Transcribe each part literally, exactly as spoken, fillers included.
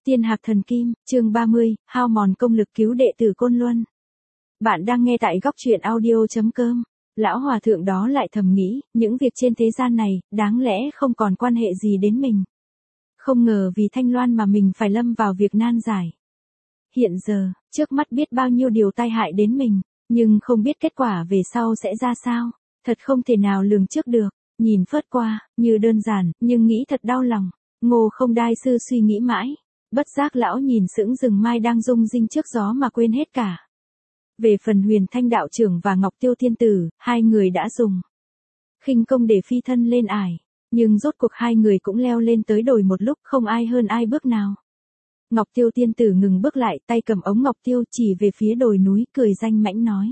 Tiên Hạc Thần Kim, chương ba mươi, hao mòn công lực cứu đệ tử Côn Luân. Bạn đang nghe tại góc truyện audio chấm com. Lão hòa thượng đó lại thầm nghĩ, những việc trên thế gian này, đáng lẽ không còn quan hệ gì đến mình. Không ngờ vì Thanh Loan mà mình phải lâm vào việc nan giải. Hiện giờ, trước mắt biết bao nhiêu điều tai hại đến mình, nhưng không biết kết quả về sau sẽ ra sao, thật không thể nào lường trước được. Nhìn phớt qua, như đơn giản, nhưng nghĩ thật đau lòng. Ngô Không Đai sư suy nghĩ mãi. Bất giác lão nhìn sững rừng mai đang rung rinh trước gió mà quên hết cả. Về phần Huyền Thanh đạo trưởng và Ngọc Tiêu tiên tử, hai người đã dùng khinh công để phi thân lên ải, nhưng rốt cuộc hai người cũng leo lên tới đồi một lúc, không ai hơn ai bước nào. Ngọc Tiêu tiên tử ngừng bước lại, tay cầm ống ngọc tiêu chỉ về phía đồi núi, cười danh mãnh nói: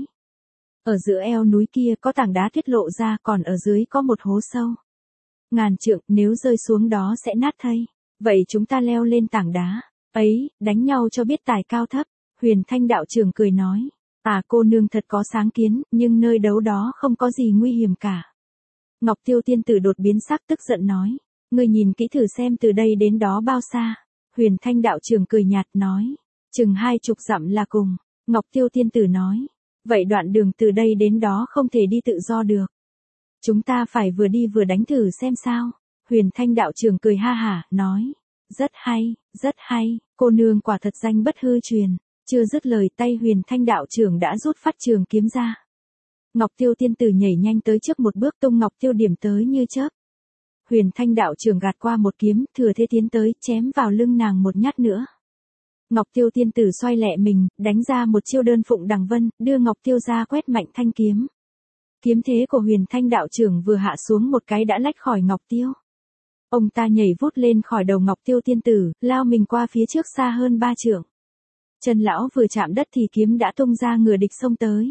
ở giữa eo núi kia có tảng đá tiết lộ ra, còn ở dưới có một hố sâu ngàn trượng, nếu rơi xuống đó sẽ nát thây. Vậy chúng ta leo lên tảng đá ấy, đánh nhau cho biết tài cao thấp. Huyền Thanh đạo trưởng cười nói: à, cô nương thật có sáng kiến, nhưng nơi đấu đó không có gì nguy hiểm cả. Ngọc Tiêu tiên tử đột biến sắc, tức giận nói: ngươi nhìn kỹ thử xem từ đây đến đó bao xa. Huyền Thanh đạo trưởng cười nhạt nói: chừng hai chục dặm là cùng. Ngọc Tiêu tiên tử nói: vậy đoạn đường từ đây đến đó không thể đi tự do được. Chúng ta phải vừa đi vừa đánh thử xem sao. Huyền Thanh đạo trưởng cười ha hả, nói: rất hay, rất hay, cô nương quả thật danh bất hư truyền. Chưa dứt lời, tay Huyền Thanh đạo trưởng đã rút phát trường kiếm ra. Ngọc Tiêu tiên tử nhảy nhanh tới trước một bước, tung ngọc tiêu điểm tới như chớp. Huyền Thanh đạo trưởng gạt qua một kiếm, thừa thế tiến tới, chém vào lưng nàng một nhát nữa. Ngọc Tiêu tiên tử xoay lẹ mình, đánh ra một chiêu đơn phụng đằng vân, đưa ngọc tiêu ra quét mạnh thanh kiếm. Kiếm thế của Huyền Thanh đạo trưởng vừa hạ xuống một cái đã lách khỏi ngọc tiêu. Ông ta nhảy vút lên khỏi đầu Ngọc Tiêu tiên tử, lao mình qua phía trước xa hơn ba trượng. Chân lão vừa chạm đất thì kiếm đã tung ra, ngửa địch xông tới.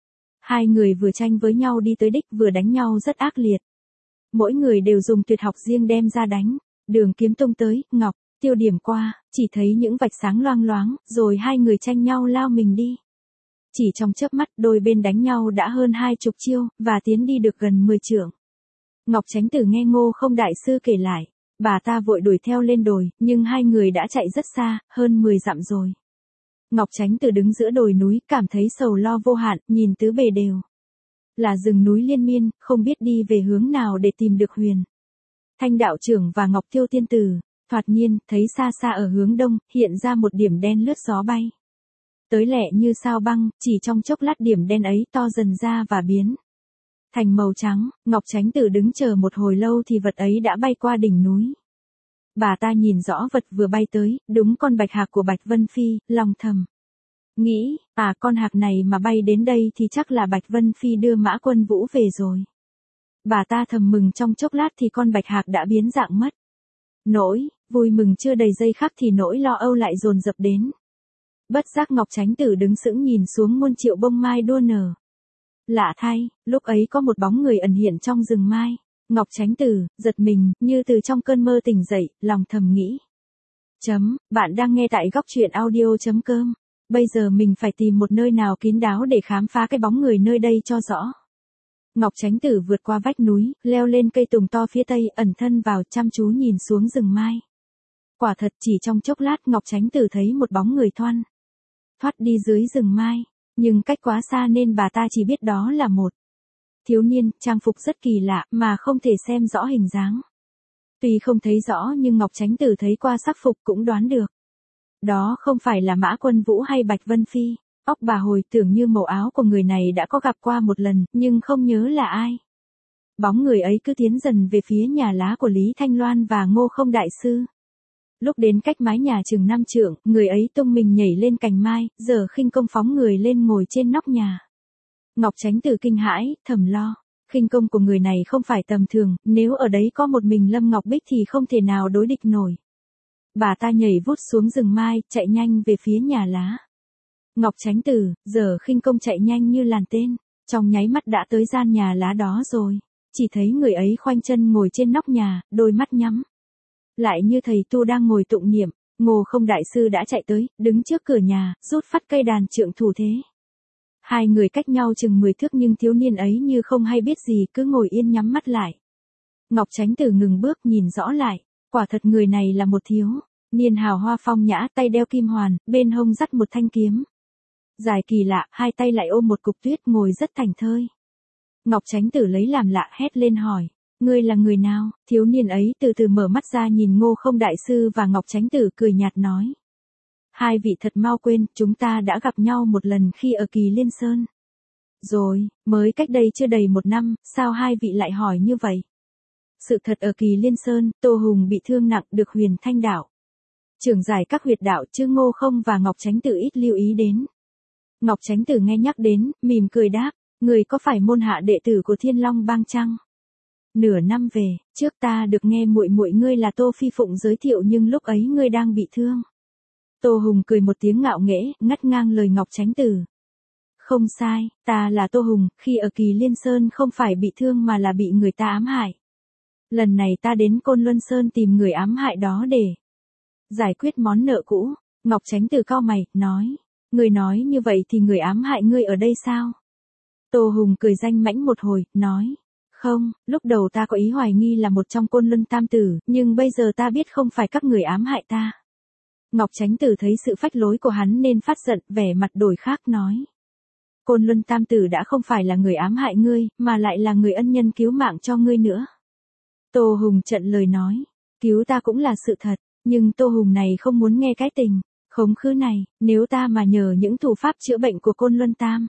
Hai người vừa tranh với nhau đi tới đích, vừa đánh nhau rất ác liệt. Mỗi người đều dùng tuyệt học riêng đem ra đánh. Đường kiếm tung tới, Ngọc Tiêu điểm qua, chỉ thấy những vạch sáng loang loáng, rồi hai người tranh nhau lao mình đi. Chỉ trong chớp mắt, đôi bên đánh nhau đã hơn hai chục chiêu, và tiến đi được gần mười trượng. Ngọc Chánh Tử nghe Ngô Không đại sư kể lại, bà ta vội đuổi theo lên đồi, nhưng hai người đã chạy rất xa, hơn mười dặm rồi. Ngọc Chánh Tử đứng giữa đồi núi, cảm thấy sầu lo vô hạn, nhìn tứ bề đều là rừng núi liên miên, không biết đi về hướng nào để tìm được Huyền Thanh đạo trưởng và Ngọc Tiêu tiên tử. Thoạt nhiên, thấy xa xa ở hướng đông, hiện ra một điểm đen lướt gió bay tới lẹ như sao băng, chỉ trong chốc lát điểm đen ấy to dần ra và biến thành màu trắng. Ngọc Chánh Tử đứng chờ một hồi lâu thì vật ấy đã bay qua đỉnh núi. Bà ta nhìn rõ vật vừa bay tới, đúng con bạch hạc của Bạch Vân Phi, lòng thầm nghĩ, à, con hạc này mà bay đến đây thì chắc là Bạch Vân Phi đưa Mã Quân Vũ về rồi. Bà ta thầm mừng trong chốc lát thì con bạch hạc đã biến dạng mất. Nỗi vui mừng chưa đầy giây khắc thì nỗi lo âu lại dồn dập đến. Bất giác Ngọc Chánh Tử đứng sững nhìn xuống muôn triệu bông mai đua nở. Lạ thay, lúc ấy có một bóng người ẩn hiện trong rừng mai. Ngọc Chánh Tử giật mình, như từ trong cơn mơ tỉnh dậy, lòng thầm nghĩ. Chấm, bạn đang nghe tại góc truyện audio chấm com. Bây giờ mình phải tìm một nơi nào kín đáo để khám phá cái bóng người nơi đây cho rõ. Ngọc Chánh Tử vượt qua vách núi, leo lên cây tùng to phía tây, ẩn thân vào, chăm chú nhìn xuống rừng mai. Quả thật chỉ trong chốc lát Ngọc Chánh Tử thấy một bóng người thoăn thoắt đi dưới rừng mai. Nhưng cách quá xa nên bà ta chỉ biết đó là một thiếu niên, trang phục rất kỳ lạ, mà không thể xem rõ hình dáng. Tuy không thấy rõ nhưng Ngọc Chánh Tử thấy qua sắc phục cũng đoán được. Đó không phải là Mã Quân Vũ hay Bạch Vân Phi. Óc bà hồi tưởng như màu áo của người này đã có gặp qua một lần, nhưng không nhớ là ai. Bóng người ấy cứ tiến dần về phía nhà lá của Lý Thanh Loan và Ngô Không đại sư. Lúc đến cách mái nhà chừng năm trượng, người ấy tung mình nhảy lên cành mai, giờ khinh công phóng người lên ngồi trên nóc nhà. Ngọc Chánh Tử kinh hãi, thầm lo, khinh công của người này không phải tầm thường, nếu ở đấy có một mình Lâm Ngọc Bích thì không thể nào đối địch nổi. Bà ta nhảy vút xuống rừng mai, chạy nhanh về phía nhà lá. Ngọc Chánh Tử, giờ khinh công chạy nhanh như làn tên, trong nháy mắt đã tới gian nhà lá đó rồi. Chỉ thấy người ấy khoanh chân ngồi trên nóc nhà, đôi mắt nhắm lại như thầy tu đang ngồi tụng niệm. Ngô Không đại sư đã chạy tới, đứng trước cửa nhà, rút phát cây đàn trượng thủ thế. Hai người cách nhau chừng mười thước nhưng thiếu niên ấy như không hay biết gì, cứ ngồi yên nhắm mắt lại. Ngọc Chánh Tử ngừng bước nhìn rõ lại, quả thật người này là một thiếu Niên hào hoa phong nhã, tay đeo kim hoàn, bên hông dắt một thanh kiếm. Dài kỳ lạ, hai tay lại ôm một cục tuyết, ngồi rất thảnh thơi. Ngọc Chánh Tử lấy làm lạ, hét lên hỏi, ngươi là người nào? Thiếu niên ấy từ từ mở mắt ra nhìn Ngô Không đại sư và Ngọc Chánh Tử, cười nhạt nói. Hai vị thật mau quên, chúng ta đã gặp nhau một lần khi ở Kỳ Liên Sơn. Rồi, mới cách đây chưa đầy một năm, sao hai vị lại hỏi như vậy? Sự thật ở Kỳ Liên Sơn, Tô Hùng bị thương nặng, được Huyền Thanh đạo trưởng giải các huyệt đạo chứ Ngô Không và Ngọc Chánh Tử ít lưu ý đến. Ngọc Chánh Tử nghe nhắc đến, mỉm cười đáp, người có phải môn hạ đệ tử của Thiên Long Bang chăng? Nửa năm về, trước ta được nghe muội muội ngươi là Tô Phi Phụng giới thiệu, nhưng lúc ấy ngươi đang bị thương. Tô Hùng cười một tiếng ngạo nghễ, ngắt ngang lời Ngọc Chánh Tử. Không sai, ta là Tô Hùng, khi ở Kỳ Liên Sơn không phải bị thương mà là bị người ta ám hại. Lần này ta đến Côn Luân Sơn tìm người ám hại đó để giải quyết món nợ cũ. Ngọc Chánh Tử cau mày, nói, người nói như vậy thì người ám hại ngươi ở đây sao? Tô Hùng cười danh mãnh một hồi, nói, không, lúc đầu ta có ý hoài nghi là một trong Côn Luân Tam Tử, nhưng bây giờ ta biết không phải các người ám hại ta. Ngọc Chánh Tử thấy sự phách lối của hắn nên phát giận, vẻ mặt đổi khác nói. Côn Luân Tam Tử đã không phải là người ám hại ngươi, mà lại là người ân nhân cứu mạng cho ngươi nữa. Tô Hùng trận lời nói, cứu ta cũng là sự thật, nhưng Tô Hùng này không muốn nghe cái tình khống khứ này, nếu ta mà nhờ những thủ pháp chữa bệnh của Côn Luân Tam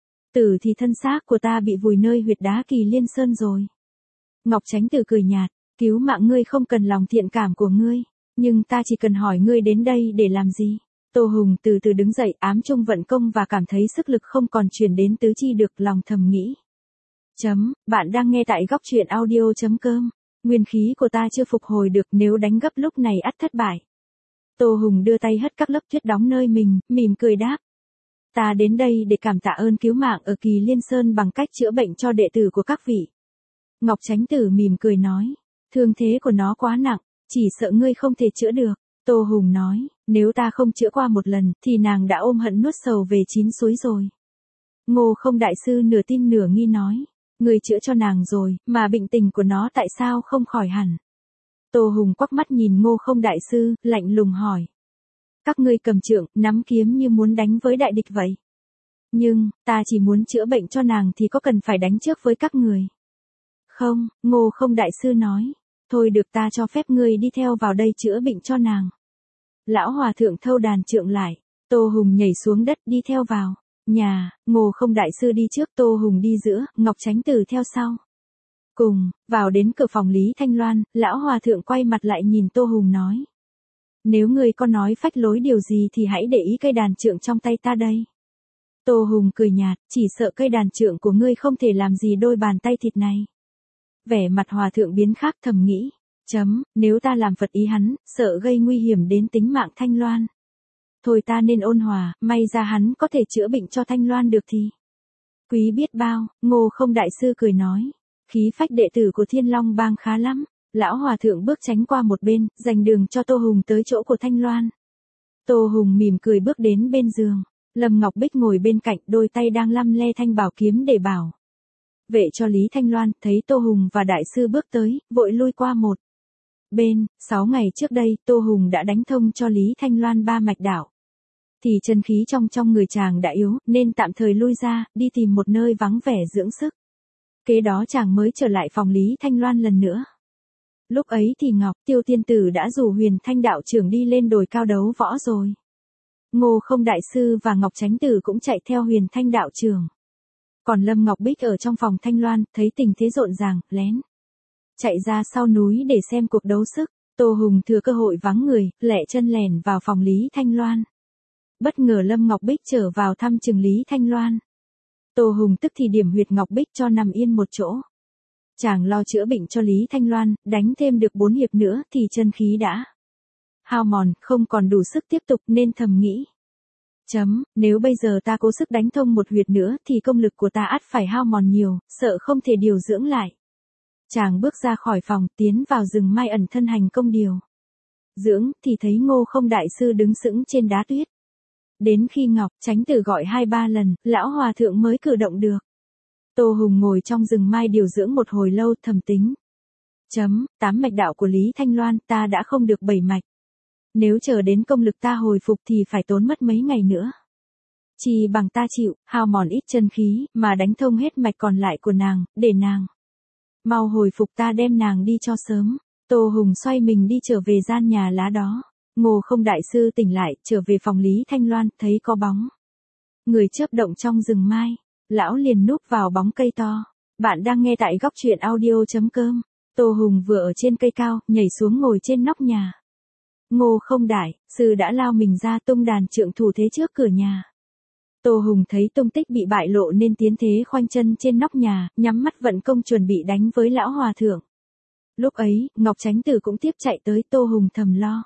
Tử thì thân xác của ta bị vùi nơi huyệt đá Kỳ Liên Sơn rồi. Ngọc Chánh Tử cười nhạt, cứu mạng ngươi không cần lòng thiện cảm của ngươi, nhưng ta chỉ cần hỏi ngươi đến đây để làm gì. Tô Hùng từ từ đứng dậy, ám trung vận công và cảm thấy sức lực không còn truyền đến tứ chi được, lòng thầm nghĩ. Chấm, bạn đang nghe tại góc truyện audio.com. Nguyên khí của ta chưa phục hồi được, nếu đánh gấp lúc này ắt thất bại. Tô Hùng đưa tay hất các lớp tuyết đóng nơi mình, mỉm cười đáp. Ta đến đây để cảm tạ ơn cứu mạng ở Kỳ Liên Sơn bằng cách chữa bệnh cho đệ tử của các vị. Ngọc Chánh Tử mỉm cười nói, thương thế của nó quá nặng, chỉ sợ ngươi không thể chữa được. Tô Hùng nói, nếu ta không chữa qua một lần, thì nàng đã ôm hận nuốt sầu về chín suối rồi. Ngô Không đại sư nửa tin nửa nghi nói, ngươi chữa cho nàng rồi, mà bệnh tình của nó tại sao không khỏi hẳn? Tô Hùng quắc mắt nhìn Ngô Không đại sư, lạnh lùng hỏi. Các ngươi cầm trượng, nắm kiếm như muốn đánh với đại địch vậy. Nhưng, ta chỉ muốn chữa bệnh cho nàng thì có cần phải đánh trước với các người? Không, Ngô Không đại sư nói. Thôi được, ta cho phép ngươi đi theo vào đây chữa bệnh cho nàng. Lão hòa thượng thâu đàn trượng lại. Tô Hùng nhảy xuống đất đi theo vào. Nhà, Ngô Không đại sư đi trước, Tô Hùng đi giữa, Ngọc Chánh Tử theo sau. Cùng, vào đến cửa phòng Lý Thanh Loan, lão hòa thượng quay mặt lại nhìn Tô Hùng nói. Nếu ngươi có nói phách lối điều gì thì hãy để ý cây đàn trượng trong tay ta đây. Tô Hùng cười nhạt, chỉ sợ cây đàn trượng của ngươi không thể làm gì đôi bàn tay thịt này. Vẻ mặt hòa thượng biến khác, thầm nghĩ. Chấm, nếu ta làm Phật ý hắn, sợ gây nguy hiểm đến tính mạng Thanh Loan. Thôi ta nên ôn hòa, may ra hắn có thể chữa bệnh cho Thanh Loan được thì. Quý biết bao, Ngô Không đại sư cười nói. Khí phách đệ tử của Thiên Long Bang khá lắm. Lão hòa thượng bước tránh qua một bên, dành đường cho Tô Hùng tới chỗ của Thanh Loan. Tô Hùng mỉm cười bước đến bên giường. Lâm Ngọc Bích ngồi bên cạnh, đôi tay đang lăm le thanh bảo kiếm để bảo vệ cho Lý Thanh Loan, thấy Tô Hùng và đại sư bước tới, vội lui qua một bên. Sáu ngày trước đây, Tô Hùng đã đánh thông cho Lý Thanh Loan ba mạch đạo. Thì chân khí trong trong người chàng đã yếu, nên tạm thời lui ra, đi tìm một nơi vắng vẻ dưỡng sức. Kế đó chàng mới trở lại phòng Lý Thanh Loan lần nữa. Lúc ấy thì Ngọc Tiêu tiên tử đã rủ Huyền Thanh đạo trưởng đi lên đồi cao đấu võ rồi. Ngô Không đại sư và Ngọc Chánh Tử cũng chạy theo Huyền Thanh đạo trưởng. Còn Lâm Ngọc Bích ở trong phòng Thanh Loan, thấy tình thế rộn ràng, lén chạy ra sau núi để xem cuộc đấu sức. Tô Hùng thừa cơ hội vắng người, lẹ chân lèn vào phòng Lý Thanh Loan. Bất ngờ Lâm Ngọc Bích trở vào thăm chừng Lý Thanh Loan. Tô Hùng tức thì điểm huyệt Ngọc Bích cho nằm yên một chỗ. Chàng lo chữa bệnh cho Lý Thanh Loan, đánh thêm được bốn hiệp nữa thì chân khí đã hao mòn, không còn đủ sức tiếp tục, nên thầm nghĩ. Chấm, nếu bây giờ ta cố sức đánh thông một huyệt nữa thì công lực của ta ắt phải hao mòn nhiều, sợ không thể điều dưỡng lại. Chàng bước ra khỏi phòng, tiến vào rừng mai ẩn thân hành công điều dưỡng, thì thấy Ngô Không đại sư đứng sững trên đá tuyết. Đến khi Ngọc Chánh Tử gọi hai ba lần, lão hòa thượng mới cử động được. Tô Hùng ngồi trong rừng mai điều dưỡng một hồi lâu, thầm tính. Chấm, tám mạch đạo của Lý Thanh Loan ta đã không được bảy mạch. Nếu chờ đến công lực ta hồi phục thì phải tốn mất mấy ngày nữa. Chỉ bằng ta chịu, hao mòn ít chân khí, mà đánh thông hết mạch còn lại của nàng, để nàng mau hồi phục ta đem nàng đi cho sớm. Tô Hùng xoay mình đi trở về gian nhà lá đó. Ngô Không đại sư tỉnh lại, trở về phòng Lý Thanh Loan, thấy có bóng người chớp động trong rừng mai. Lão liền núp vào bóng cây to. Bạn đang nghe tại góc truyện audio.com. Tô Hùng vừa ở trên cây cao, nhảy xuống ngồi trên nóc nhà. Ngô Không đại sư đã lao mình ra tung đàn trượng thủ thế trước cửa nhà. Tô Hùng thấy tung tích bị bại lộ nên tiến thế khoanh chân trên nóc nhà, nhắm mắt vận công chuẩn bị đánh với lão hòa thượng. Lúc ấy, Ngọc Chánh Tử cũng tiếp chạy tới. Tô Hùng thầm lo.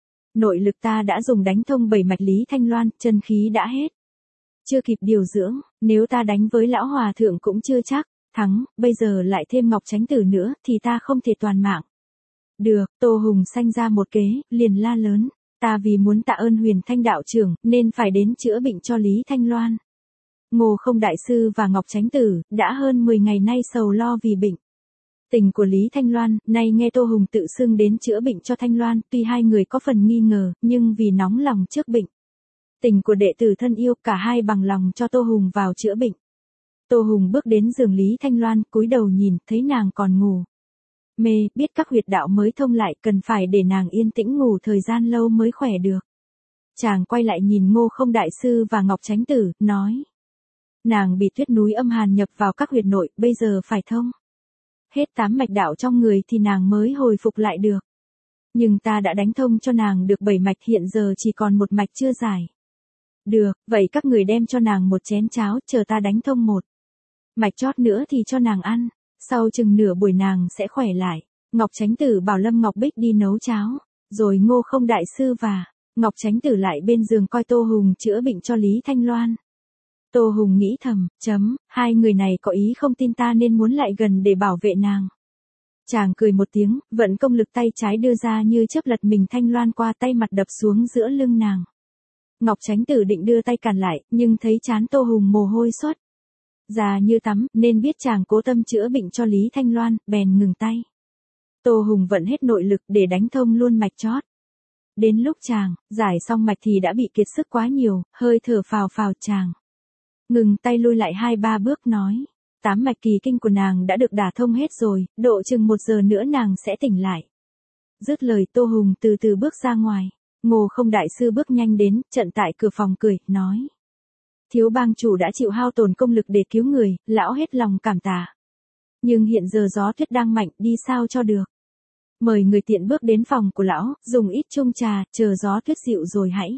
Nội lực ta đã dùng đánh thông bảy mạch Lý Thanh Loan, chân khí đã hết. Chưa kịp điều dưỡng, nếu ta đánh với lão hòa thượng cũng chưa chắc thắng, bây giờ lại thêm Ngọc Chánh Tử nữa thì ta không thể toàn mạng. Được, Tô Hùng sanh ra một kế, liền la lớn. Ta vì muốn tạ ơn Huyền Thanh đạo trưởng, nên phải đến chữa bệnh cho Lý Thanh Loan. Ngô Không đại sư và Ngọc Chánh Tử, đã hơn mười ngày nay sầu lo vì bệnh tình của Lý Thanh Loan, nay nghe Tô Hùng tự xưng đến chữa bệnh cho Thanh Loan, tuy hai người có phần nghi ngờ, nhưng vì nóng lòng trước bệnh tình của đệ tử thân yêu, cả hai bằng lòng cho Tô Hùng vào chữa bệnh. Tô Hùng bước đến giường Lý Thanh Loan, cúi đầu nhìn, thấy nàng còn ngủ mê, biết các huyệt đạo mới thông lại, cần phải để nàng yên tĩnh ngủ thời gian lâu mới khỏe được. Chàng quay lại nhìn Ngô Không đại sư và Ngọc Chánh Tử, nói. Nàng bị tuyết núi âm hàn nhập vào các huyệt nội, bây giờ phải thông hết tám mạch đạo trong người thì nàng mới hồi phục lại được. Nhưng ta đã đánh thông cho nàng được bảy mạch, hiện giờ chỉ còn một mạch chưa giải. Được, vậy các người đem cho nàng một chén cháo, chờ ta đánh thông một mạch chót nữa thì cho nàng ăn. Sau chừng nửa buổi nàng sẽ khỏe lại. Ngọc Chánh Tử bảo Lâm Ngọc Bích đi nấu cháo. Rồi Ngô Không đại sư và Ngọc Chánh Tử lại bên giường coi Tô Hùng chữa bệnh cho Lý Thanh Loan. Tô Hùng nghĩ thầm, chấm, hai người này có ý không tin ta nên muốn lại gần để bảo vệ nàng. Chàng cười một tiếng, vận công lực tay trái đưa ra như chớp lật mình Thanh Loan qua, tay mặt đập xuống giữa lưng nàng. Ngọc Chánh Tử định đưa tay cản lại, nhưng thấy trán Tô Hùng mồ hôi xuất già như tắm, nên biết chàng cố tâm chữa bệnh cho Lý Thanh Loan, bèn ngừng tay. Tô Hùng vận hết nội lực để đánh thông luôn mạch chót. Đến lúc chàng giải xong mạch thì đã bị kiệt sức quá nhiều, hơi thở phào phào. Chàng ngừng tay lui lại hai ba bước nói. Tám mạch kỳ kinh của nàng đã được đả thông hết rồi, độ chừng một giờ nữa nàng sẽ tỉnh lại. Dứt lời Tô Hùng từ từ bước ra ngoài. Ngô Không đại sư bước nhanh đến, chặn tại cửa phòng cười, nói. Thiếu bang chủ đã chịu hao tổn công lực để cứu người, lão hết lòng cảm tạ. Nhưng hiện giờ gió tuyết đang mạnh, đi sao cho được. Mời người tiện bước đến phòng của lão, dùng ít chung trà, chờ gió tuyết dịu rồi hãy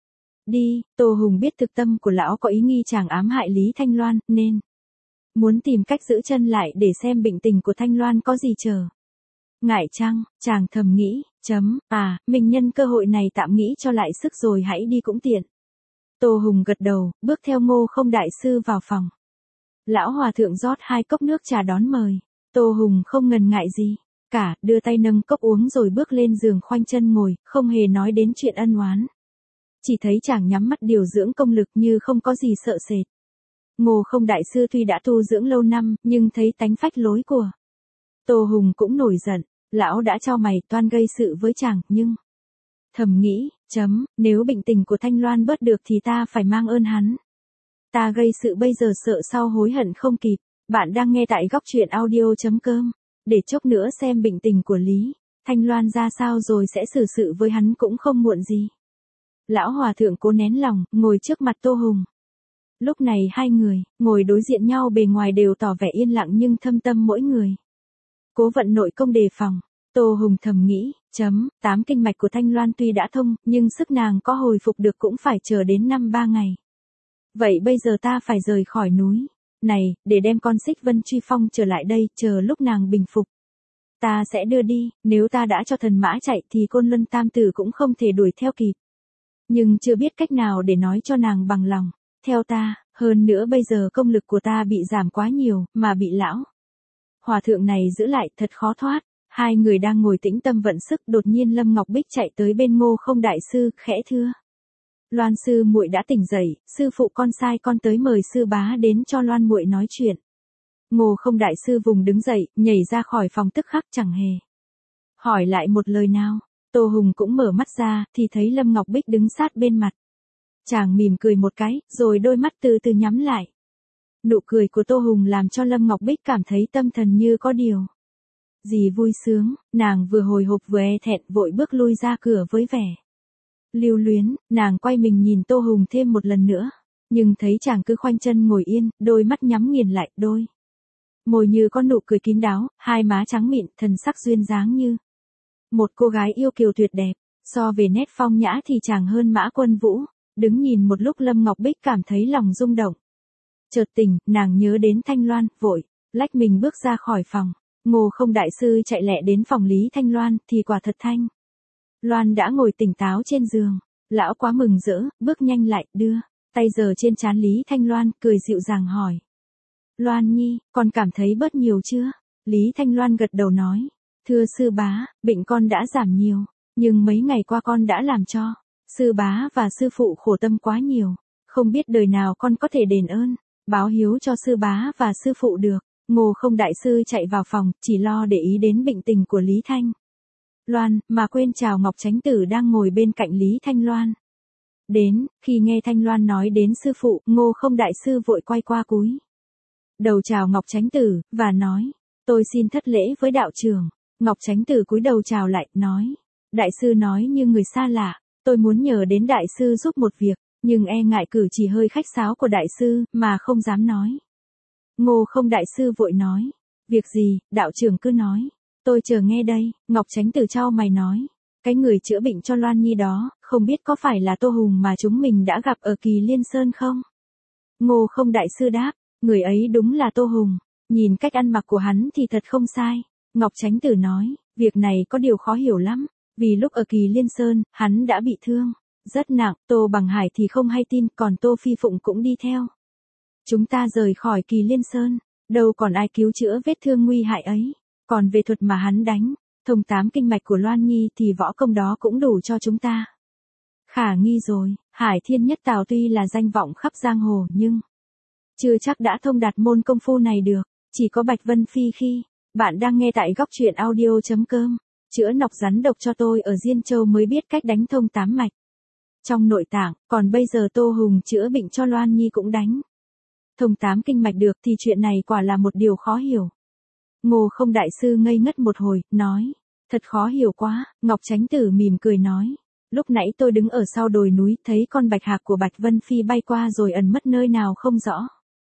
đi. Tô Hùng biết thực tâm của lão có ý nghi chàng ám hại Lý Thanh Loan, nên muốn tìm cách giữ chân lại để xem bệnh tình của Thanh Loan có gì chờ ngại chăng. Chàng thầm nghĩ, chấm, à, mình nhân cơ hội này tạm nghĩ cho lại sức rồi hãy đi cũng tiện. Tô Hùng gật đầu, bước theo Ngô Không đại sư vào phòng. Lão hòa thượng rót hai cốc nước trà đón mời. Tô Hùng không ngần ngại gì cả, đưa tay nâng cốc uống rồi bước lên giường khoanh chân ngồi, không hề nói đến chuyện ân oán. Chỉ thấy chàng nhắm mắt điều dưỡng công lực như không có gì sợ sệt. Ngô Không đại sư tuy đã tu dưỡng lâu năm, nhưng thấy tánh phách lối của Tô Hùng cũng nổi giận. Lão đã cho mày toan gây sự với chàng, nhưng thầm nghĩ, chấm, nếu bệnh tình của Thanh Loan bớt được thì ta phải mang ơn hắn. Ta gây sự bây giờ sợ sau hối hận không kịp. Bạn đang nghe tại góc truyện audio.com. Để chốc nữa xem bệnh tình của Lý Thanh Loan ra sao rồi sẽ xử sự với hắn cũng không muộn gì. Lão hòa thượng cố nén lòng, ngồi trước mặt Tô Hùng. Lúc này hai người, ngồi đối diện nhau bề ngoài đều tỏ vẻ yên lặng nhưng thâm tâm mỗi người cố vận nội công đề phòng. Tô Hùng thầm nghĩ, chấm, tám kinh mạch của Thanh Loan tuy đã thông, nhưng sức nàng có hồi phục được cũng phải chờ đến năm ba ngày. Vậy bây giờ ta phải rời khỏi núi này, để đem con Xích Vân Truy Phong trở lại đây, chờ lúc nàng bình phục. Ta sẽ đưa đi, nếu ta đã cho thần mã chạy thì Côn Luân Tam Tử cũng không thể đuổi theo kịp. Nhưng chưa biết cách nào để nói cho nàng bằng lòng. Theo ta, hơn nữa bây giờ công lực của ta bị giảm quá nhiều, mà bị lão hòa thượng này giữ lại thật khó thoát. Hai người đang ngồi tĩnh tâm vận sức, đột nhiên Lâm Ngọc Bích chạy tới bên Ngô Không đại sư, khẽ thưa. Loan sư muội đã tỉnh dậy, sư phụ con sai con tới mời sư bá đến cho Loan muội nói chuyện. Ngô Không đại sư vùng đứng dậy, nhảy ra khỏi phòng tức khắc chẳng hề hỏi lại một lời nào. Tô Hùng cũng mở mắt ra, thì thấy Lâm Ngọc Bích đứng sát bên mặt. Chàng mỉm cười một cái, rồi đôi mắt từ từ nhắm lại. Nụ cười của Tô Hùng làm cho Lâm Ngọc Bích cảm thấy tâm thần như có điều gì vui sướng, nàng vừa hồi hộp vừa e thẹn vội bước lui ra cửa với vẻ lưu luyến, nàng quay mình nhìn Tô Hùng thêm một lần nữa, nhưng thấy chàng cứ khoanh chân ngồi yên, đôi mắt nhắm nghiền lại, đôi môi như có nụ cười kín đáo, hai má trắng mịn, thần sắc duyên dáng như một cô gái yêu kiều tuyệt đẹp. So về nét phong nhã thì chàng hơn Mã Quân Vũ. Đứng nhìn một lúc Lâm Ngọc Bích cảm thấy lòng rung động. Chợt tỉnh, nàng nhớ đến Thanh Loan, vội lách mình bước ra khỏi phòng. Ngô Không đại sư chạy lẹ đến phòng Lý Thanh Loan, thì quả thật Thanh Loan đã ngồi tỉnh táo trên giường. Lão quá mừng rỡ, bước nhanh lại, đưa tay giở trên trán Lý Thanh Loan, cười dịu dàng hỏi: Loan nhi, con cảm thấy bớt nhiều chưa? Lý Thanh Loan gật đầu nói: Thưa sư bá, bệnh con đã giảm nhiều, nhưng mấy ngày qua con đã làm cho sư bá và sư phụ khổ tâm quá nhiều, không biết đời nào con có thể đền ơn, báo hiếu cho sư bá và sư phụ được. Ngô Không đại sư chạy vào phòng, chỉ lo để ý đến bệnh tình của Lý Thanh Loan, mà quên chào Ngọc Chánh Tử đang ngồi bên cạnh Lý Thanh Loan. Đến, khi nghe Thanh Loan nói đến sư phụ, Ngô Không đại sư vội quay qua cúi đầu chào Ngọc Chánh Tử, và nói: Tôi xin thất lễ với đạo trưởng. Ngọc Chánh Tử cúi đầu chào lại, nói: Đại sư nói như người xa lạ, tôi muốn nhờ đến đại sư giúp một việc, nhưng e ngại cử chỉ hơi khách sáo của đại sư, mà không dám nói. Ngô Không đại sư vội nói: Việc gì, đạo trưởng cứ nói, tôi chờ nghe đây. Ngọc Chánh Tử chau mày nói: Cái người chữa bệnh cho Loan Nhi đó, không biết có phải là Tô Hùng mà chúng mình đã gặp ở Kỳ Liên Sơn không? Ngô Không đại sư đáp: Người ấy đúng là Tô Hùng, nhìn cách ăn mặc của hắn thì thật không sai. Ngọc Chánh Tử nói: Việc này có điều khó hiểu lắm, vì lúc ở Kỳ Liên Sơn, hắn đã bị thương rất nặng, Tô Bằng Hải thì không hay tin, còn Tô Phi Phụng cũng đi theo. Chúng ta rời khỏi Kỳ Liên Sơn, đâu còn ai cứu chữa vết thương nguy hại ấy. Còn về thuật mà hắn đánh thông tám kinh mạch của Loan Nhi thì võ công đó cũng đủ cho chúng ta khả nghi rồi. Hải Thiên Nhất Tào tuy là danh vọng khắp giang hồ, nhưng chưa chắc đã thông đạt môn công phu này được. Chỉ có Bạch Vân Phi khi bạn đang nghe tại góc truyện audio.com chữa nọc rắn độc cho tôi ở Diên Châu mới biết cách đánh thông tám mạch trong nội tạng, còn bây giờ Tô Hùng chữa bệnh cho Loan Nhi cũng đánh thông tám kinh mạch được, thì chuyện này quả là một điều khó hiểu. Ngô Không đại sư ngây ngất một hồi, nói: Thật khó hiểu quá. Ngọc Chánh Tử mỉm cười nói: Lúc nãy tôi đứng ở sau đồi núi, thấy con bạch hạc của Bạch Vân Phi bay qua rồi ẩn mất nơi nào không rõ.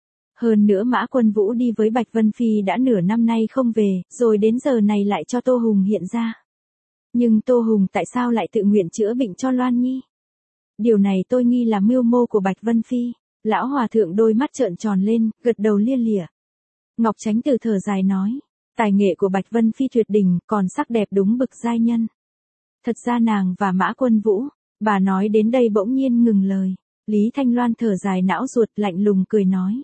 Hơn nữa Mã Quân Vũ đi với Bạch Vân Phi đã nửa năm nay không về, rồi đến giờ này lại cho Tô Hùng hiện ra. Nhưng Tô Hùng tại sao lại tự nguyện chữa bệnh cho Loan Nhi? Điều này tôi nghi là mưu mô của Bạch Vân Phi. Lão hòa thượng đôi mắt trợn tròn lên, gật đầu lia lịa. Ngọc Chánh Tử thở dài nói: Tài nghệ của Bạch Vân Phi tuyệt đỉnh, còn sắc đẹp đúng bực giai nhân. Thật ra nàng và Mã Quân Vũ. Bà nói đến đây bỗng nhiên ngừng lời. Lý Thanh Loan thở dài não ruột, lạnh lùng cười nói: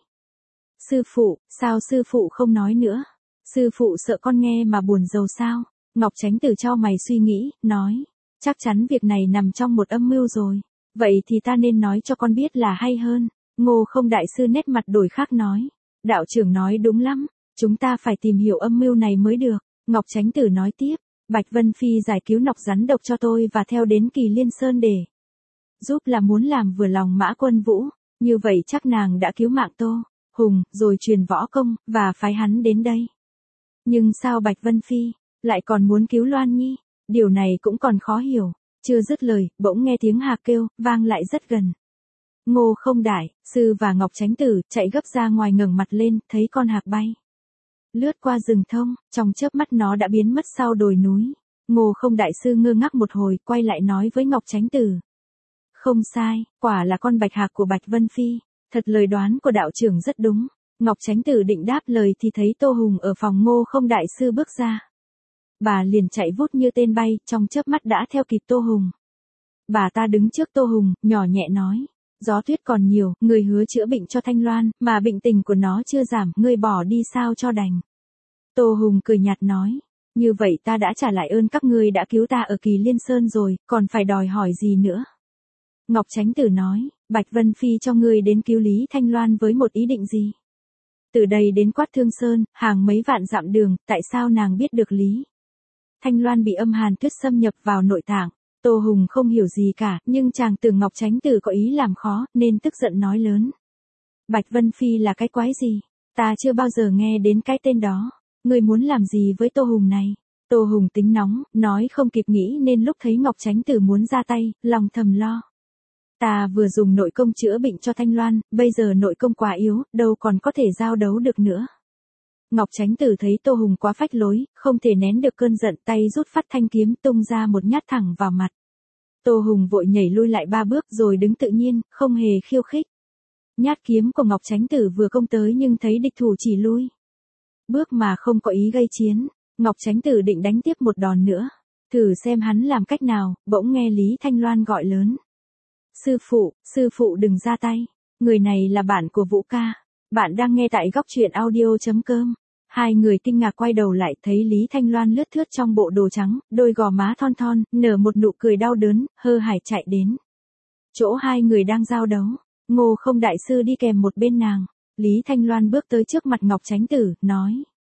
Sư phụ, sao sư phụ không nói nữa? Sư phụ sợ con nghe mà buồn rầu sao? Ngọc Chánh Tử chau mày suy nghĩ, nói: Chắc chắn việc này nằm trong một âm mưu rồi. Vậy thì ta nên nói cho con biết là hay hơn. Ngô Không đại sư nét mặt đổi khác nói: Đạo trưởng nói đúng lắm, chúng ta phải tìm hiểu âm mưu này mới được. Ngọc Chánh Tử nói tiếp: Bạch Vân Phi giải cứu nọc rắn độc cho tôi và theo đến Kỳ Liên Sơn để giúp là muốn làm vừa lòng Mã Quân Vũ. Như vậy chắc nàng đã cứu mạng Tô Hùng, rồi truyền võ công, và phái hắn đến đây. Nhưng sao Bạch Vân Phi lại còn muốn cứu Loan Nhi? Điều này cũng còn khó hiểu. Chưa dứt lời, bỗng nghe tiếng hạc kêu, vang lại rất gần. Ngô Không đại sư và Ngọc Chánh Tử chạy gấp ra ngoài, ngẩng mặt lên, thấy con hạc bay lướt qua rừng thông, trong chớp mắt nó đã biến mất sau đồi núi. Ngô Không đại sư ngơ ngác một hồi, quay lại nói với Ngọc Chánh Tử: Không sai, quả là con bạch hạc của Bạch Vân Phi. Thật lời đoán của đạo trưởng rất đúng. Ngọc Chánh Tử định đáp lời thì thấy Tô Hùng ở phòng Ngô Không đại sư bước ra. Bà liền chạy vút như tên bay, trong chớp mắt đã theo kịp Tô Hùng. Bà ta đứng trước Tô Hùng, nhỏ nhẹ nói: Gió tuyết còn nhiều, người hứa chữa bệnh cho Thanh Loan, mà bệnh tình của nó chưa giảm, ngươi bỏ đi sao cho đành. Tô Hùng cười nhạt nói: Như vậy ta đã trả lại ơn các ngươi đã cứu ta ở Kỳ Liên Sơn rồi, còn phải đòi hỏi gì nữa? Ngọc Chánh Tử nói: Bạch Vân Phi cho ngươi đến cứu Lý Thanh Loan với một ý định gì? Từ đây đến Quát Thương Sơn, hàng mấy vạn dặm đường, tại sao nàng biết được Lý Thanh Loan bị âm hàn tuyết xâm nhập vào nội tạng. Tô Hùng không hiểu gì cả, nhưng chàng tưởng Ngọc Chánh Tử có ý làm khó, nên tức giận nói lớn. Bạch Vân Phi là cái quái gì? Ta chưa bao giờ nghe đến cái tên đó. Ngươi muốn làm gì với Tô Hùng này? Tô Hùng tính nóng, nói không kịp nghĩ nên lúc thấy Ngọc Chánh Tử muốn ra tay, lòng thầm lo. Ta vừa dùng nội công chữa bệnh cho Thanh Loan, bây giờ nội công quá yếu, đâu còn có thể giao đấu được nữa. Ngọc Chánh Tử thấy Tô Hùng quá phách lối, không thể nén được cơn giận, tay rút phát thanh kiếm tung ra một nhát thẳng vào mặt. Tô Hùng vội nhảy lui lại ba bước rồi đứng tự nhiên, không hề khiêu khích. Nhát kiếm của Ngọc Chánh Tử vừa công tới nhưng thấy địch thủ chỉ lui. Bước mà không có ý gây chiến, Ngọc Chánh Tử định đánh tiếp một đòn nữa. Thử xem hắn làm cách nào, bỗng nghe Lý Thanh Loan gọi lớn. Sư phụ, sư phụ đừng ra tay. Người này là bạn của Vũ ca. Bạn đang nghe tại góc truyện audio chấm com. Hai người kinh ngạc quay đầu lại thấy Lý Thanh Loan lướt thướt trong bộ đồ trắng, đôi gò má thon thon, nở một nụ cười đau đớn, hơ hải chạy đến. Chỗ hai người đang giao đấu, Ngô Không đại sư đi kèm một bên nàng. Lý Thanh Loan bước tới trước mặt Ngọc Chánh Tử, nói.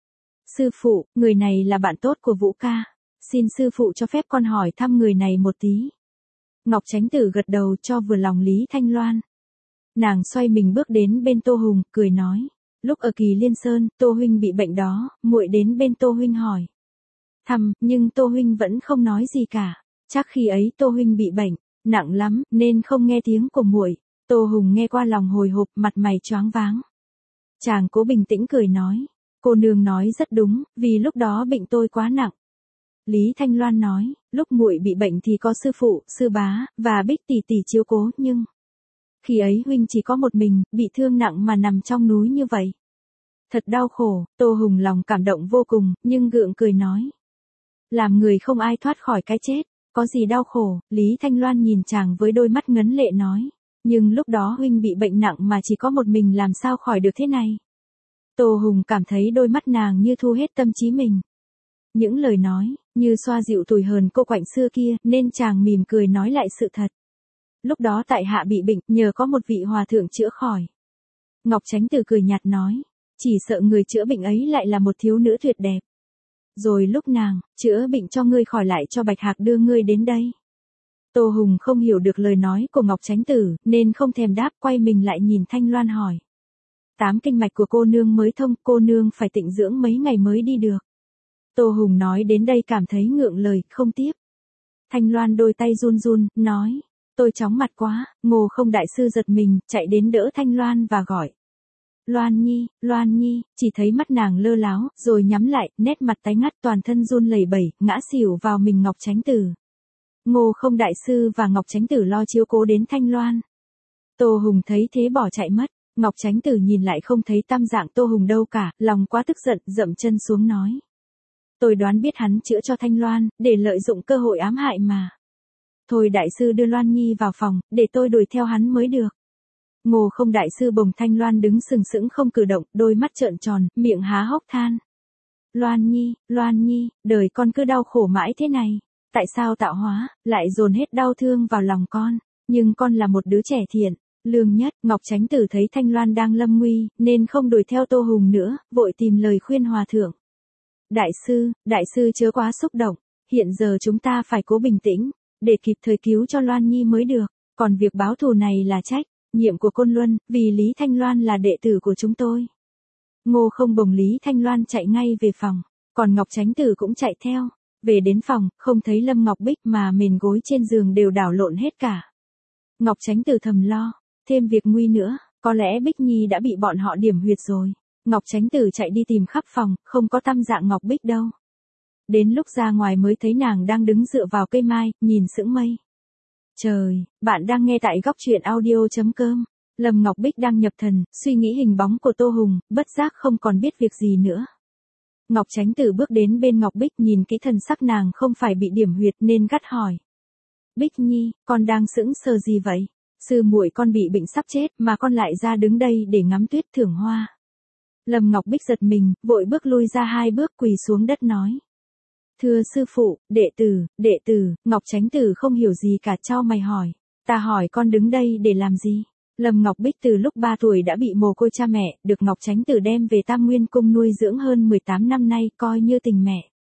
Sư phụ, người này là bạn tốt của Vũ ca. Xin sư phụ cho phép con hỏi thăm người này một tí. Ngọc Chánh Tử gật đầu cho vừa lòng Lý Thanh Loan. Nàng xoay mình bước đến bên Tô Hùng, cười nói. Lúc ở Kỳ Liên Sơn, Tô huynh bị bệnh đó, muội đến bên Tô huynh hỏi thăm, nhưng Tô huynh vẫn không nói gì cả. Chắc khi ấy Tô huynh bị bệnh nặng lắm, nên không nghe tiếng của muội. Tô Hùng nghe qua lòng hồi hộp, mặt mày choáng váng. Chàng cố bình tĩnh cười nói, cô nương nói rất đúng, vì lúc đó bệnh tôi quá nặng. Lý Thanh Loan nói, lúc muội bị bệnh thì có sư phụ, sư bá và Bích tỷ tỷ chiếu cố, nhưng khi ấy huynh chỉ có một mình, bị thương nặng mà nằm trong núi như vậy. Thật đau khổ. Tô Hùng lòng cảm động vô cùng, nhưng gượng cười nói. Làm người không ai thoát khỏi cái chết, có gì đau khổ. Lý Thanh Loan nhìn chàng với đôi mắt ngấn lệ nói. Nhưng lúc đó huynh bị bệnh nặng mà chỉ có một mình, làm sao khỏi được thế này. Tô Hùng cảm thấy đôi mắt nàng như thu hết tâm trí mình. Những lời nói, như xoa dịu tủi hờn cô quạnh xưa kia, nên chàng mỉm cười nói lại sự thật. Lúc đó tại hạ bị bệnh, nhờ có một vị hòa thượng chữa khỏi. Ngọc Chánh Tử cười nhạt nói, chỉ sợ người chữa bệnh ấy lại là một thiếu nữ tuyệt đẹp. Rồi lúc nàng chữa bệnh cho ngươi khỏi lại cho Bạch Hạc đưa ngươi đến đây. Tô Hùng không hiểu được lời nói của Ngọc Chánh Tử, nên không thèm đáp, quay mình lại nhìn Thanh Loan hỏi. Tám kinh mạch của cô nương mới thông, cô nương phải tịnh dưỡng mấy ngày mới đi được. Tô Hùng nói đến đây cảm thấy ngượng lời, không tiếp. Thanh Loan đôi tay run run, nói. Tôi chóng mặt quá. Ngô Không đại sư giật mình, chạy đến đỡ Thanh Loan và gọi. Loan Nhi, Loan Nhi, chỉ thấy mắt nàng lơ láo, rồi nhắm lại, nét mặt tái ngắt, toàn thân run lẩy bẩy, ngã xỉu vào mình Ngọc Chánh Tử. Ngô Không đại sư và Ngọc Chánh Tử lo chiếu cố đến Thanh Loan. Tô Hùng thấy thế bỏ chạy mất. Ngọc Chánh Tử nhìn lại không thấy tăm dạng Tô Hùng đâu cả, lòng quá tức giận, dậm chân xuống nói. Tôi đoán biết hắn chữa cho Thanh Loan, để lợi dụng cơ hội ám hại mà. Thôi đại sư đưa Loan Nhi vào phòng, để tôi đuổi theo hắn mới được. Ngô Không đại sư bồng Thanh Loan đứng sừng sững không cử động, đôi mắt trợn tròn, miệng há hốc than. Loan Nhi, Loan Nhi, đời con cứ đau khổ mãi thế này. Tại sao tạo hóa, lại dồn hết đau thương vào lòng con. Nhưng con là một đứa trẻ thiện, lương nhất. Ngọc Chánh Tử thấy Thanh Loan đang lâm nguy, nên không đuổi theo Tô Hùng nữa, vội tìm lời khuyên hòa thượng. Đại sư, đại sư chớ quá xúc động. Hiện giờ chúng ta phải cố bình tĩnh, để kịp thời cứu cho Loan Nhi mới được. Còn việc báo thù này là trách nhiệm của Côn Luân, vì Lý Thanh Loan là đệ tử của chúng tôi. Ngô Không bồng Lý Thanh Loan chạy ngay về phòng, còn Ngọc Chánh Tử cũng chạy theo. Về đến phòng, không thấy Lâm Ngọc Bích mà mền gối trên giường đều đảo lộn hết cả. Ngọc Chánh Tử thầm lo, thêm việc nguy nữa, có lẽ Bích Nhi đã bị bọn họ điểm huyệt rồi. Ngọc Chánh Tử chạy đi tìm khắp phòng, không có tăm dạng Ngọc Bích đâu. Đến lúc ra ngoài mới thấy nàng đang đứng dựa vào cây mai, nhìn sững mây. Trời, bạn đang nghe tại góc truyện audio chấm com. Lâm Ngọc Bích đang nhập thần, suy nghĩ hình bóng của Tô Hùng, bất giác không còn biết việc gì nữa. Ngọc Chánh Tử bước đến bên Ngọc Bích, nhìn kỹ thần sắc nàng không phải bị điểm huyệt nên gắt hỏi. Bích Nhi, con đang sững sờ gì vậy? Sư muội con bị bệnh sắp chết mà con lại ra đứng đây để ngắm tuyết thưởng hoa. Lâm Ngọc Bích giật mình, vội bước lui ra hai bước, quỳ xuống đất nói. Thưa sư phụ, đệ tử, đệ tử. Ngọc Chánh Tử không hiểu gì cả, chau mày hỏi. Ta hỏi con đứng đây để làm gì? Lâm Ngọc Bích từ lúc ba tuổi đã bị mồ côi cha mẹ, được Ngọc Chánh Tử đem về Tam Nguyên Cung nuôi dưỡng hơn mười tám năm nay, coi như tình mẹ.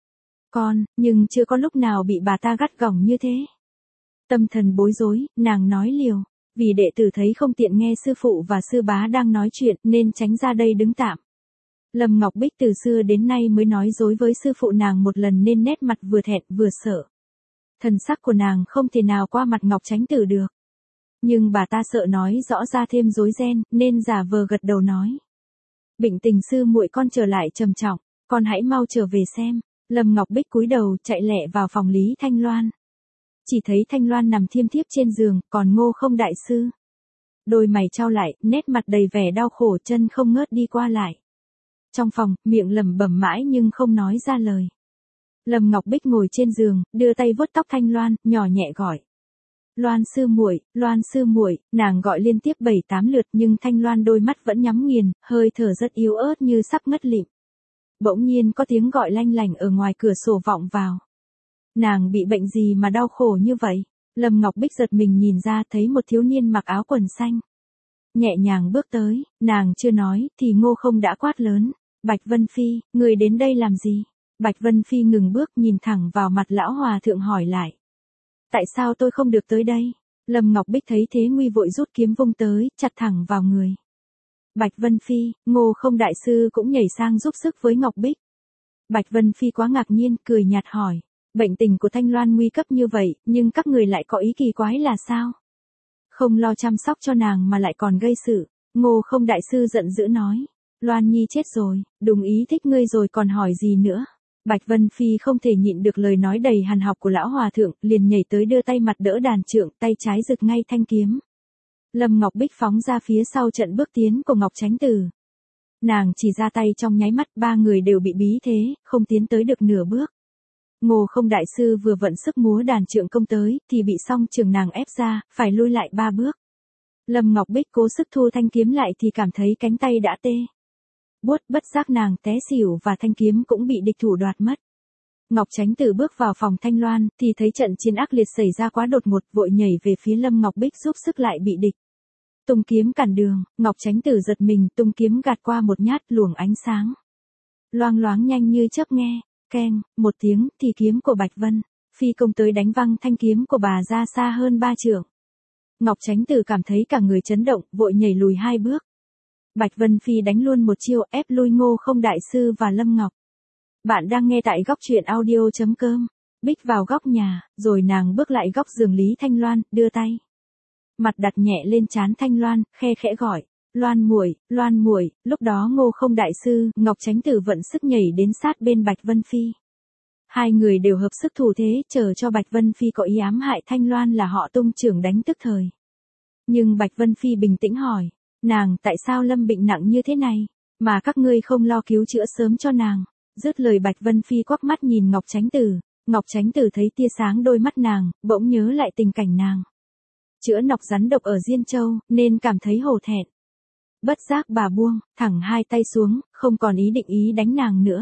Con, nhưng chưa có lúc nào bị bà ta gắt gỏng như thế. Tâm thần bối rối, nàng nói liều, vì đệ tử thấy không tiện nghe sư phụ và sư bá đang nói chuyện nên tránh ra đây đứng tạm. Lâm Ngọc Bích từ xưa đến nay mới nói dối với sư phụ nàng một lần nên nét mặt vừa thẹn vừa sợ. Thần sắc của nàng không thể nào qua mặt Ngọc Chánh Tử được. Nhưng bà ta sợ nói rõ ra thêm rối ren nên giả vờ gật đầu nói. Bệnh tình sư muội con trở lại trầm trọng, con hãy mau trở về xem. Lâm Ngọc Bích cúi đầu chạy lẹ vào phòng Lý Thanh Loan. Chỉ thấy Thanh Loan nằm thiêm thiếp trên giường, còn Ngô Không đại sư. Đôi mày trao lại, nét mặt đầy vẻ đau khổ, chân không ngớt đi qua lại. Trong phòng, miệng lẩm bẩm mãi nhưng không nói ra lời. Lâm Ngọc Bích ngồi trên giường, đưa tay vuốt tóc Thanh Loan, nhỏ nhẹ gọi. Loan sư muội, Loan sư muội, nàng gọi liên tiếp bảy tám lượt nhưng Thanh Loan đôi mắt vẫn nhắm nghiền, hơi thở rất yếu ớt như sắp ngất lịm. Bỗng nhiên có tiếng gọi lanh lảnh ở ngoài cửa sổ vọng vào. Nàng bị bệnh gì mà đau khổ như vậy? Lâm Ngọc Bích giật mình nhìn ra thấy một thiếu niên mặc áo quần xanh. Nhẹ nhàng bước tới, nàng chưa nói thì Ngô Không đã quát lớn. Bạch Vân Phi, người đến đây làm gì? Bạch Vân Phi ngừng bước nhìn thẳng vào mặt lão hòa thượng hỏi lại. Tại sao tôi không được tới đây? Lâm Ngọc Bích thấy thế nguy vội rút kiếm vung tới, chặt thẳng vào người. Bạch Vân Phi, Ngô Không đại sư cũng nhảy sang giúp sức với Ngọc Bích. Bạch Vân Phi quá ngạc nhiên, cười nhạt hỏi. Bệnh tình của Thanh Loan nguy cấp như vậy, nhưng các người lại có ý kỳ quái là sao? Không lo chăm sóc cho nàng mà lại còn gây sự. Ngô Không đại sư giận dữ nói. Loan Nhi chết rồi, đúng ý thích ngươi rồi còn hỏi gì nữa? Bạch Vân Phi không thể nhịn được lời nói đầy hàn học của lão hòa thượng, liền nhảy tới đưa tay mặt đỡ đàn trượng, tay trái giựt ngay thanh kiếm. Lâm Ngọc Bích phóng ra phía sau trận bước tiến của Ngọc Chánh Tử. Nàng chỉ ra tay trong nháy mắt, ba người đều bị bí thế, không tiến tới được nửa bước. Ngô Không đại sư vừa vận sức múa đàn trượng công tới, thì bị song trường nàng ép ra, phải lui lại ba bước. Lâm Ngọc Bích cố sức thu thanh kiếm lại thì cảm thấy cánh tay đã tê. Buốt bất giác nàng té xỉu và thanh kiếm cũng bị địch thủ đoạt mất. Ngọc Chánh Tử bước vào phòng Thanh Loan thì thấy trận chiến ác liệt xảy ra quá đột ngột, vội nhảy về phía Lâm Ngọc Bích giúp sức lại bị địch. Tung kiếm cản đường, Ngọc Chánh Tử giật mình, tung kiếm gạt qua một nhát luồng ánh sáng. Loang loáng nhanh như chớp nghe, keng, một tiếng thì kiếm của Bạch Vân Phi công tới đánh văng thanh kiếm của bà ra xa hơn ba trượng. Ngọc Chánh Tử cảm thấy cả người chấn động, vội nhảy lùi hai bước. Bạch Vân Phi đánh luôn một chiêu ép lui Ngô Không đại sư và Lâm Ngọc. Bạn đang nghe tại góc truyện audio chấm com. Bích vào góc nhà, rồi nàng bước lại góc giường Lý Thanh Loan, đưa tay. Mặt đặt nhẹ lên trán Thanh Loan, khe khẽ gọi. Loan muội, Loan muội. Lúc đó Ngô Không đại sư, Ngọc Chánh Tử vận sức nhảy đến sát bên Bạch Vân Phi. Hai người đều hợp sức thủ thế, chờ cho Bạch Vân Phi có ý ám hại Thanh Loan là họ tung chưởng đánh tức thời. Nhưng Bạch Vân Phi bình tĩnh hỏi. Nàng tại sao lâm bệnh nặng như thế này, mà các ngươi không lo cứu chữa sớm cho nàng? Dứt lời Bạch Vân Phi quắc mắt nhìn Ngọc Chánh Tử. Ngọc Chánh Tử thấy tia sáng đôi mắt nàng, bỗng nhớ lại tình cảnh nàng chữa nọc rắn độc ở Diên Châu, nên cảm thấy hổ thẹn. Bất giác bà buông thẳng hai tay xuống, không còn ý định ý đánh nàng nữa.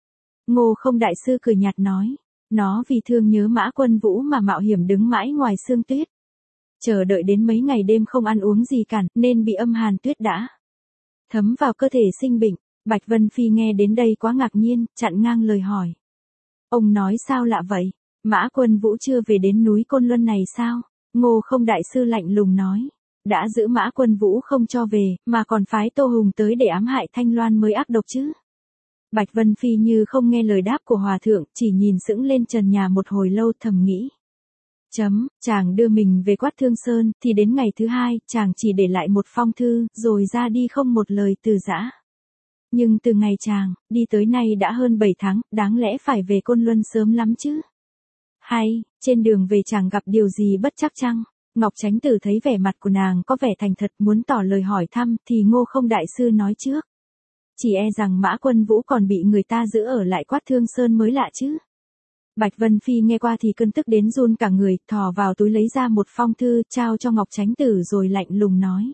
Ngô Không đại sư cười nhạt nói. Nó vì thương nhớ Mã Quân Vũ mà mạo hiểm đứng mãi ngoài sương tuyết. Chờ đợi đến mấy ngày đêm không ăn uống gì cản, nên bị âm hàn tuyết đã thấm vào cơ thể sinh bệnh. Bạch Vân Phi nghe đến đây quá ngạc nhiên, chặn ngang lời hỏi. Ông nói sao lạ vậy? Mã Quân Vũ chưa về đến núi Côn Luân này sao? Ngô Không đại sư lạnh lùng nói. Đã giữ Mã Quân Vũ không cho về, mà còn phái Tô Hùng tới để ám hại Thanh Loan mới ác độc chứ. Bạch Vân Phi như không nghe lời đáp của hòa thượng, chỉ nhìn sững lên trần nhà một hồi lâu thầm nghĩ. Chấm, chàng đưa mình về Quát Thương Sơn, thì đến ngày thứ hai, chàng chỉ để lại một phong thư, rồi ra đi không một lời từ giã. Nhưng từ ngày chàng, đi tới nay đã hơn bảy tháng, đáng lẽ phải về Côn Luân sớm lắm chứ. Hay, trên đường về chàng gặp điều gì bất chắc chăng? Ngọc Chánh Tử thấy vẻ mặt của nàng có vẻ thành thật muốn tỏ lời hỏi thăm, thì Ngô Không đại sư nói trước. Chỉ e rằng Mã Quân Vũ còn bị người ta giữ ở lại Quát Thương Sơn mới lạ chứ. Bạch Vân Phi nghe qua thì cơn tức đến run cả người, thò vào túi lấy ra một phong thư, trao cho Ngọc Chánh Tử rồi lạnh lùng nói.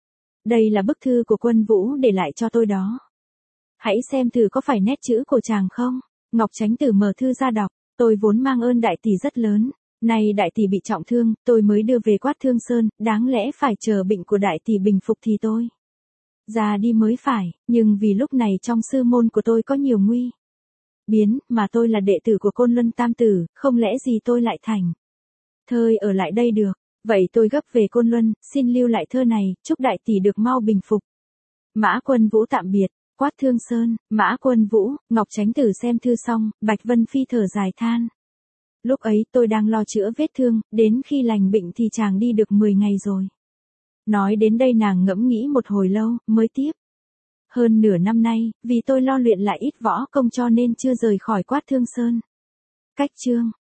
Đây là bức thư của Quân Vũ để lại cho tôi đó. Hãy xem thử có phải nét chữ của chàng không? Ngọc Chánh Tử mở thư ra đọc. Tôi vốn mang ơn đại tỷ rất lớn. Nay đại tỷ bị trọng thương, tôi mới đưa về Quát Thương Sơn, đáng lẽ phải chờ bệnh của đại tỷ bình phục thì tôi ra đi mới phải, nhưng vì lúc này trong sư môn của tôi có nhiều nguy biến, mà tôi là đệ tử của Côn Luân Tam Tử, không lẽ gì tôi lại thành thơi ở lại đây được. Vậy tôi gấp về Côn Luân, xin lưu lại thơ này, chúc đại tỷ được mau bình phục. Mã Quân Vũ tạm biệt. Quát Thương Sơn, Mã Quân Vũ, Ngọc Chánh Tử xem thư xong, Bạch Vân Phi thở dài than. Lúc ấy tôi đang lo chữa vết thương, đến khi lành bệnh thì chàng đi được mười ngày rồi. Nói đến đây nàng ngẫm nghĩ một hồi lâu, mới tiếp. Hơn nửa năm nay, vì tôi lo luyện lại ít võ công cho nên chưa rời khỏi Quát Thương Sơn. Cách chương.